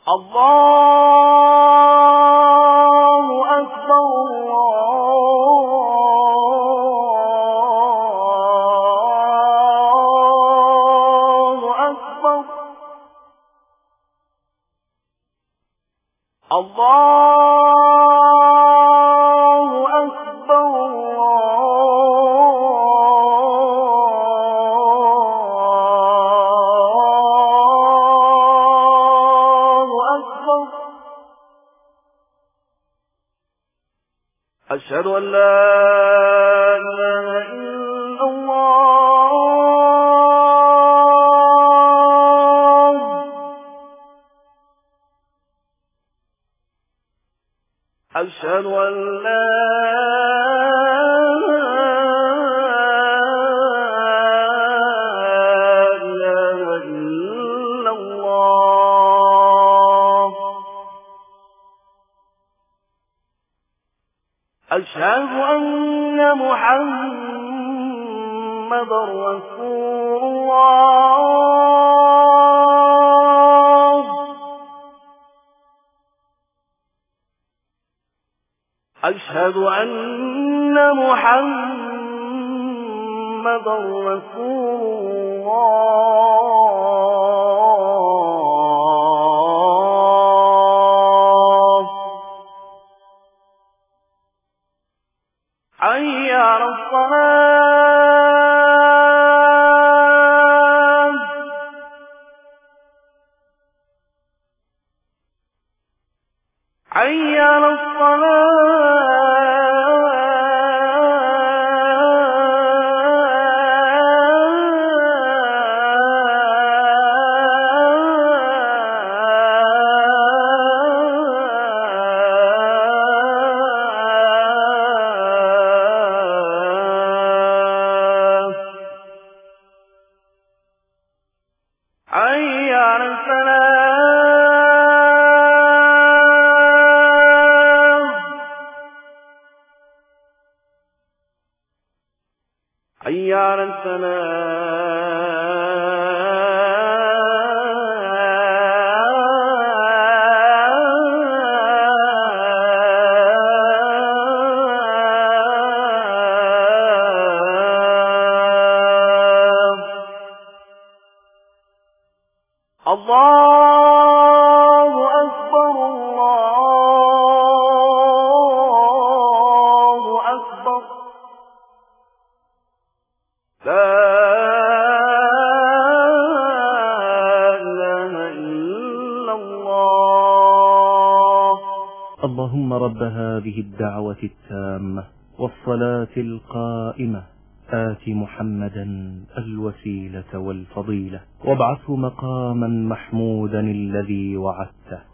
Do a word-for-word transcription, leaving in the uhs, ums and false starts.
الله أكبر الله أكبر الله أكبر الله أكبر. أشهد أن لا إله إلا الله. أشهد أن لا إله إلا الله. أشهد أن محمدا رسول الله. أشهد أن محمدا رسول الله. حي على الصلاة. حي على حي على الفلاح. حي على الفلاح. الله أكبر الله أكبر. لا إله إلا الله. اللهم رب هذه الدعوة التامة والصلاة القائمة آت محمدا الوسيلة والفضيلة وابعثه مقاما محمودا الذي وعدته.